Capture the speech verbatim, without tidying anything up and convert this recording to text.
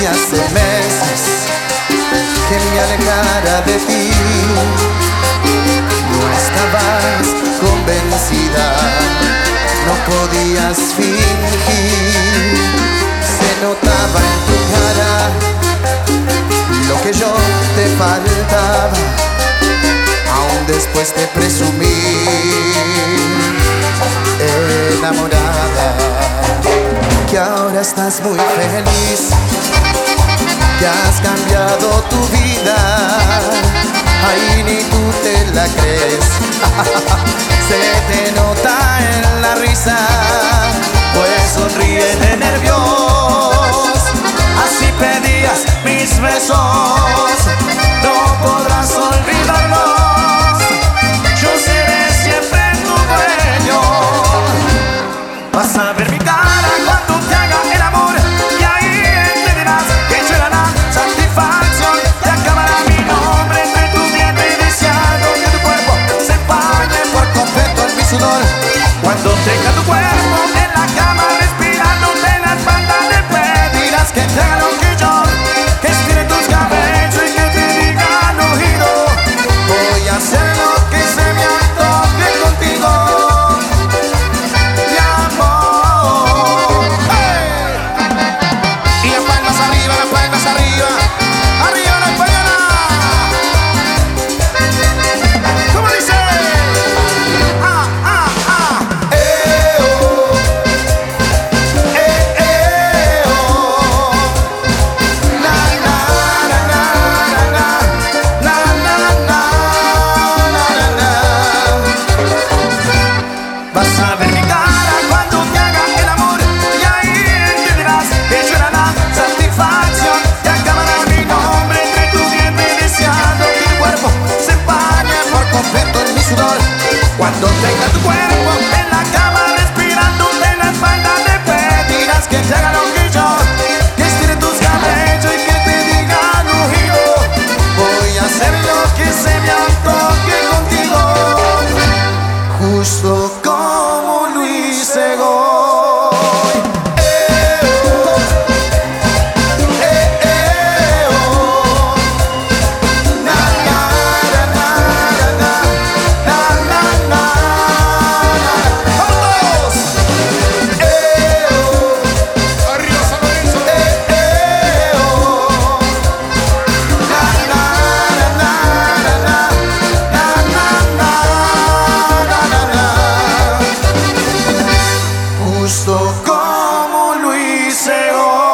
Y hace meses que me alejara de ti. No estabas convencida, no podías fingir. Se notaba en tu cara lo que yo te faltaba, aún después de presumir. Enamorada, que ahora estás muy feliz, que has cambiado tu vida. Ay, ni tú te la crees. Se te nota en la risa, pues sonríe de nervios. Así pedías mis besos, no podrás olvidarlos. Yo seré siempre tu dueño. Vas a ver mi cara cuando te haga el amor, y ahí entenderás que yo era la satisfacción. Te acabará mi nombre entre tus dientes, deseando que tu cuerpo se empañe por completo en mi sudor. Cuando tenga tu cuerpo en la cama respirándote en la espalda, le pedirás que te haga lo que yo, que estire tus cabellos y que te diga al oído: voy a hacer lo que se me antoje contigo. Vas a ver mi cara cuando te haga el amor, y ahí entenderás que yo era la satisfacción. Te acabará mi nombre entre tus dientes, deseando que tu cuerpo se empañe por completo en mi sudor. Cuando tenga tu cuerpo en la cama respirándote en la espalda, le pedirás que te haga lo que yo, que estire tus cabellos y que te diga al oído: voy a hacer lo que se me antoje contigo. Justo como lo hice hoy. Justo como lo hice hoy.